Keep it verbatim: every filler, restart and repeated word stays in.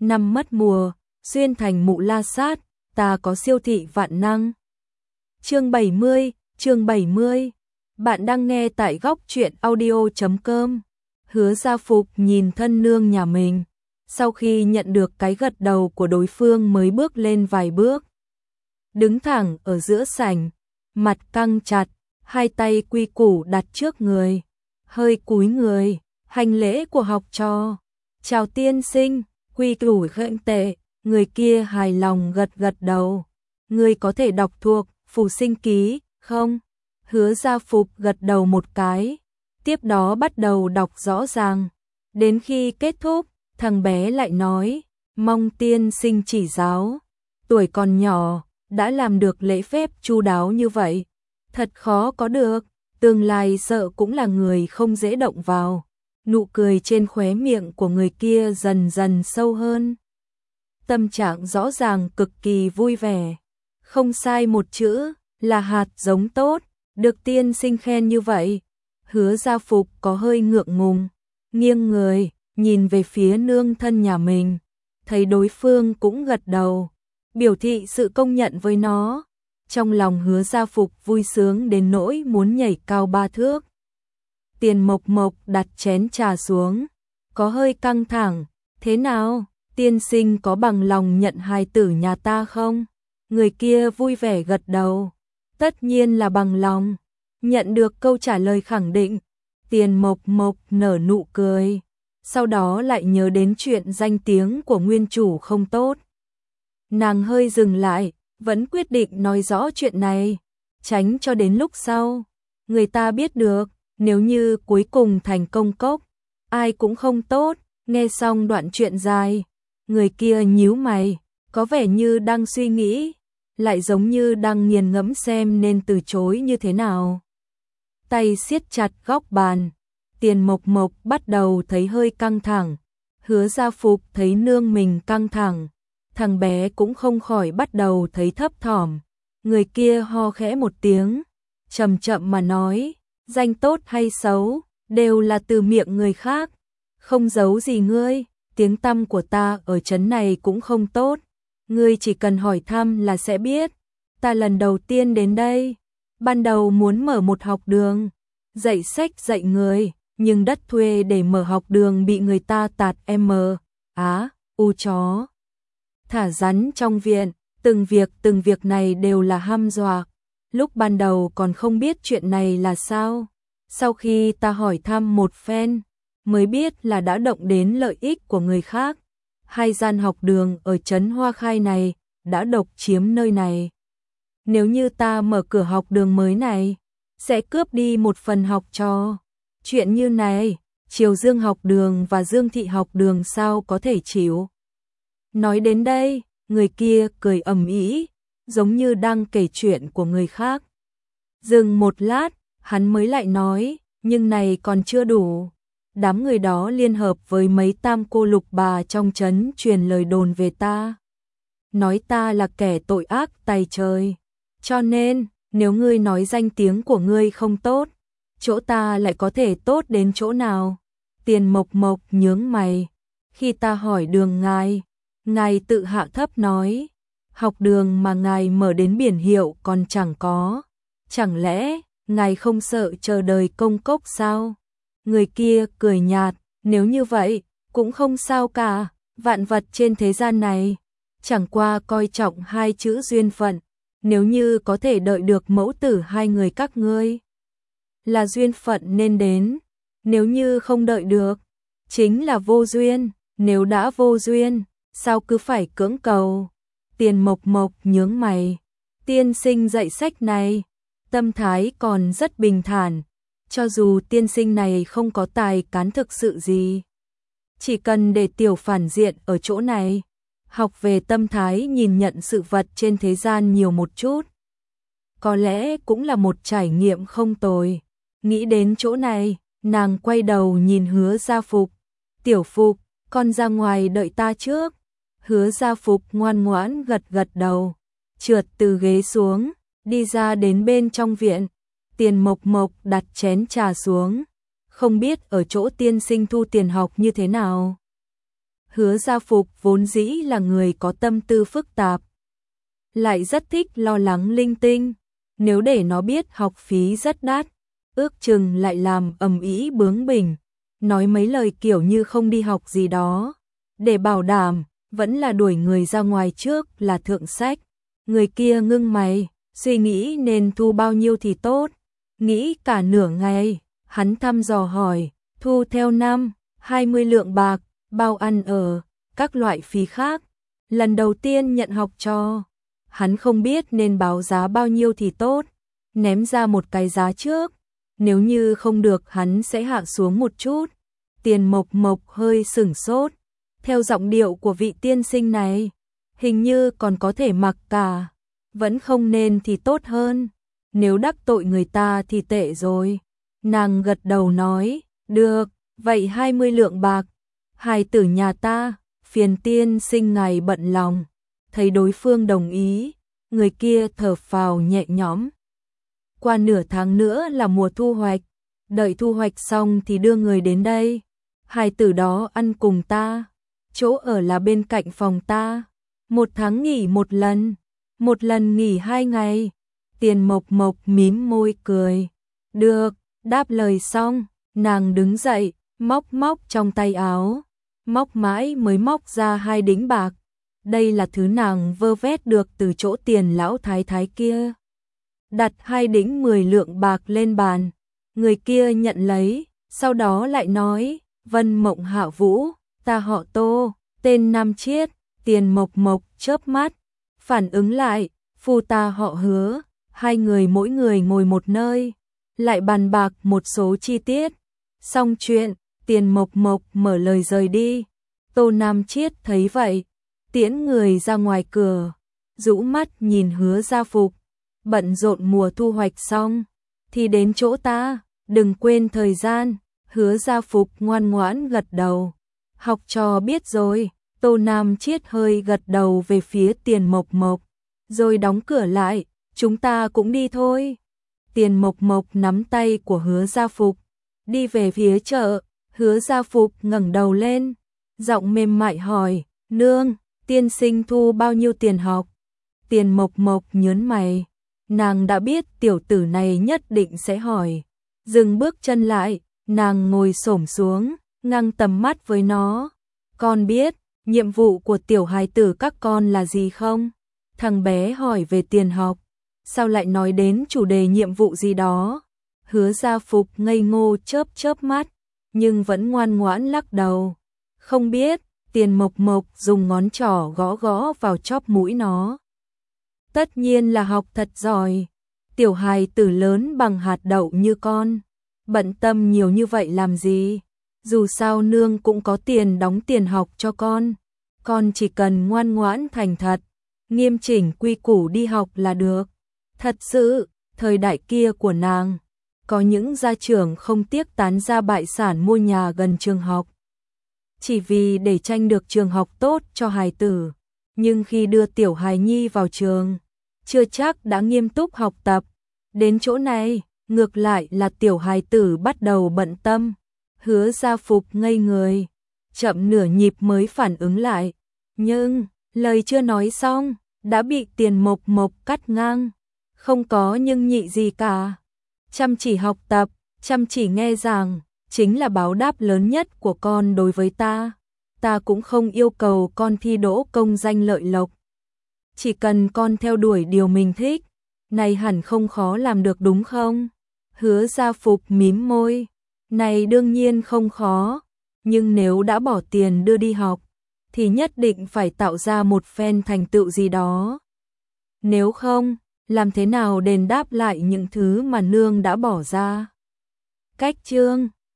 năm mất mùa, xuyên thành mụ la sát, ta có siêu thị vạn năng. Chương bảy mươi, chương bảy mươi. Bạn đang nghe tại góc truyện audio chấm com. Hứa Gia Phục nhìn thân nương nhà mình, sau khi nhận được cái gật đầu của đối phương mới bước lên vài bước. Đứng thẳng ở giữa sảnh, mặt căng chặt, hai tay quy củ đặt trước người, hơi cúi người, hành lễ của học trò. Chào tiên sinh, quy củ gượng tệ, người kia hài lòng gật gật đầu. Người có thể đọc thuộc phù sinh ký, không? Hứa Gia Phục gật đầu một cái, tiếp đó bắt đầu đọc rõ ràng. Đến khi kết thúc, thằng bé lại nói, mong tiên sinh chỉ giáo. Tuổi còn nhỏ, đã làm được lễ phép chu đáo như vậy. Thật khó có được, tương lai sợ cũng là người không dễ động vào. Nụ cười trên khóe miệng của người kia dần dần sâu hơn. Tâm trạng rõ ràng cực kỳ vui vẻ. Không sai một chữ, là hạt giống tốt, được tiên sinh khen như vậy. Hứa Gia Phục có hơi ngượng ngùng, nghiêng người, nhìn về phía nương thân nhà mình. Thấy đối phương cũng gật đầu, biểu thị sự công nhận với nó. Trong lòng Hứa Gia Phục vui sướng đến nỗi muốn nhảy cao ba thước. Tiền Mộc Mộc đặt chén trà xuống, có hơi căng thẳng. Thế nào, tiên sinh có bằng lòng nhận hài tử nhà ta không? Người kia vui vẻ gật đầu. Tất nhiên là bằng lòng. Nhận được câu trả lời khẳng định, Tiền Mộc Mộc nở nụ cười. Sau đó lại nhớ đến chuyện danh tiếng của nguyên chủ không tốt. Nàng hơi dừng lại, vẫn quyết định nói rõ chuyện này, tránh cho đến lúc sau người ta biết được, nếu như cuối cùng thành công cốc, ai cũng không tốt. Nghe xong đoạn chuyện dài, người kia nhíu mày, có vẻ như đang suy nghĩ, lại giống như đang nghiền ngẫm xem nên từ chối như thế nào. Tay siết chặt góc bàn, Tiền Mộc Mộc bắt đầu thấy hơi căng thẳng. Hứa Gia Phục thấy nương mình căng thẳng, thằng bé cũng không khỏi bắt đầu thấy thấp thỏm. Người kia ho khẽ một tiếng, chậm chậm mà nói, danh tốt hay xấu, đều là từ miệng người khác. Không giấu gì ngươi, tiếng tăm của ta ở trấn này cũng không tốt. Ngươi chỉ cần hỏi thăm là sẽ biết. Ta lần đầu tiên đến đây, ban đầu muốn mở một học đường, dạy sách dạy người, nhưng đất thuê để mở học đường bị người ta tạt M, á, u chó. Thả rắn trong viện, từng việc từng việc này đều là hăm dọa. Lúc ban đầu còn không biết chuyện này là sao. Sau khi ta hỏi thăm một phen, mới biết là đã động đến lợi ích của người khác. Hai gian học đường ở trấn Hoa Khai này đã độc chiếm nơi này. Nếu như ta mở cửa học đường mới này, sẽ cướp đi một phần học trò. Chuyện như này, Triều Dương học đường và Dương Thị học đường sao có thể chịu. Nói đến đây, người kia cười ầm ĩ, giống như đang kể chuyện của người khác. Dừng một lát, hắn mới lại nói, nhưng này còn chưa đủ. Đám người đó liên hợp với mấy tam cô lục bà trong trấn truyền lời đồn về ta. Nói ta là kẻ tội ác tày trời. Cho nên, nếu ngươi nói danh tiếng của ngươi không tốt, chỗ ta lại có thể tốt đến chỗ nào? Tiền Mộc Mộc nhướng mày. Khi ta hỏi đường ngài, ngài tự hạ thấp nói, học đường mà ngài mở đến biển hiệu còn chẳng có. Chẳng lẽ, ngài không sợ chờ đời công cốc sao? Người kia cười nhạt, nếu như vậy, cũng không sao cả. Vạn vật trên thế gian này, chẳng qua coi trọng hai chữ duyên phận. Nếu như có thể đợi được mẫu tử hai người các ngươi, là duyên phận nên đến. Nếu như không đợi được, chính là vô duyên. Nếu đã vô duyên, sao cứ phải cưỡng cầu? Tiền Mộc Mộc nhướng mày. Tiên sinh dạy sách này, tâm thái còn rất bình thản. Cho dù tiên sinh này không có tài cán thực sự gì, chỉ cần để tiểu phản diện ở chỗ này, học về tâm thái nhìn nhận sự vật trên thế gian nhiều một chút, có lẽ cũng là một trải nghiệm không tồi. Nghĩ đến chỗ này, nàng quay đầu nhìn Hứa Gia Phục. Tiểu Phục, con ra ngoài đợi ta trước. Hứa Gia Phục ngoan ngoãn gật gật đầu, trượt từ ghế xuống, đi ra đến bên trong viện. Tiền Mộc Mộc đặt chén trà xuống, không biết ở chỗ tiên sinh thu tiền học như thế nào. Hứa Gia Phục vốn dĩ là người có tâm tư phức tạp, lại rất thích lo lắng linh tinh, nếu để nó biết học phí rất đắt, ước chừng lại làm ầm ĩ bướng bỉnh, nói mấy lời kiểu như không đi học gì đó, để bảo đảm, vẫn là đuổi người ra ngoài trước là thượng sách. Người kia ngưng mày, suy nghĩ nên thu bao nhiêu thì tốt, nghĩ cả nửa ngày, hắn thăm dò hỏi, thu theo năm, hai mươi lượng bạc, bao ăn ở, các loại phí khác. Lần đầu tiên nhận học trò, hắn không biết nên báo giá bao nhiêu thì tốt, ném ra một cái giá trước, nếu như không được hắn sẽ hạ xuống một chút. Tiền Mộc Mộc hơi sửng sốt, theo giọng điệu của vị tiên sinh này, hình như còn có thể mặc cả, vẫn không nên thì tốt hơn, nếu đắc tội người ta thì tệ rồi. Nàng gật đầu nói, được, vậy hai mươi lượng bạc, hài tử nhà ta, phiền tiên sinh ngài bận lòng. Thấy đối phương đồng ý, người kia thở phào nhẹ nhõm. Qua nửa tháng nữa là mùa thu hoạch, đợi thu hoạch xong thì đưa người đến đây. Hài tử đó ăn cùng ta, chỗ ở là bên cạnh phòng ta, một tháng nghỉ một lần, một lần nghỉ hai ngày. Tiền Mộc Mộc mím môi cười, được, đáp lời xong, nàng đứng dậy, móc móc trong tay áo, móc mãi mới móc ra hai đĩnh bạc. Đây là thứ nàng vơ vét được từ chỗ tiền lão thái thái kia. Đặt hai đĩnh mười lượng bạc lên bàn, người kia nhận lấy, sau đó lại nói, Vân Mộng Hạ Vũ, ta họ Tô, tên Nam Chiết. Tiền Mộc Mộc chớp mắt, phản ứng lại, phu ta họ Hứa. Hai người mỗi người ngồi một nơi, lại bàn bạc một số chi tiết. Xong chuyện, Tiền Mộc Mộc mở lời rời đi. Tô Nam Chiết thấy vậy, tiễn người ra ngoài cửa, rũ mắt nhìn Hứa Gia Phục, bận rộn mùa thu hoạch xong, thì đến chỗ ta, đừng quên thời gian. Hứa Gia Phục ngoan ngoãn gật đầu, học trò biết rồi. Tô Nam Chiết hơi gật đầu về phía Tiền Mộc Mộc, rồi đóng cửa lại, chúng ta cũng đi thôi. Tiền Mộc Mộc nắm tay của Hứa Gia Phục, đi về phía chợ. Hứa Gia Phục ngẩng đầu lên, giọng mềm mại hỏi, nương, tiên sinh thu bao nhiêu tiền học? Tiền Mộc Mộc nhớn mày, nàng đã biết tiểu tử này nhất định sẽ hỏi. Dừng bước chân lại, nàng ngồi xổm xuống, ngang tầm mắt với nó. Con biết, nhiệm vụ của tiểu hài tử các con là gì không? Thằng bé hỏi về tiền học, sao lại nói đến chủ đề nhiệm vụ gì đó? Hứa Gia Phục ngây ngô chớp chớp mắt, nhưng vẫn ngoan ngoãn lắc đầu. Không biết. Tiền Mộc Mộc dùng ngón trỏ gõ gõ vào chóp mũi nó. Tất nhiên là học thật giỏi. Tiểu hài tử lớn bằng hạt đậu như con, bận tâm nhiều như vậy làm gì? Dù sao nương cũng có tiền đóng tiền học cho con, con chỉ cần ngoan ngoãn thành thật, nghiêm chỉnh quy củ đi học là được. Thật sự, thời đại kia của nàng, có những gia trưởng không tiếc tán gia bại sản mua nhà gần trường học, chỉ vì để tranh được trường học tốt cho hài tử. Nhưng khi đưa tiểu hài nhi vào trường, chưa chắc đã nghiêm túc học tập. Đến chỗ này, ngược lại là tiểu hài tử bắt đầu bận tâm. Hứa Gia Phục ngây người, chậm nửa nhịp mới phản ứng lại. Nhưng, lời chưa nói xong, đã bị Tiền Mộc Mộc cắt ngang. Không có nhưng nhị gì cả. Chăm chỉ học tập, chăm chỉ nghe giảng, chính là báo đáp lớn nhất của con đối với ta. Ta cũng không yêu cầu con thi đỗ công danh lợi lộc. Chỉ cần con theo đuổi điều mình thích, này hẳn không khó làm được đúng không? Hứa Gia Phục mím môi, này đương nhiên không khó, nhưng nếu đã bỏ tiền đưa đi học, thì nhất định phải tạo ra một phen thành tựu gì đó. Nếu không, làm thế nào đền đáp lại những thứ mà nương đã bỏ ra? Cách chương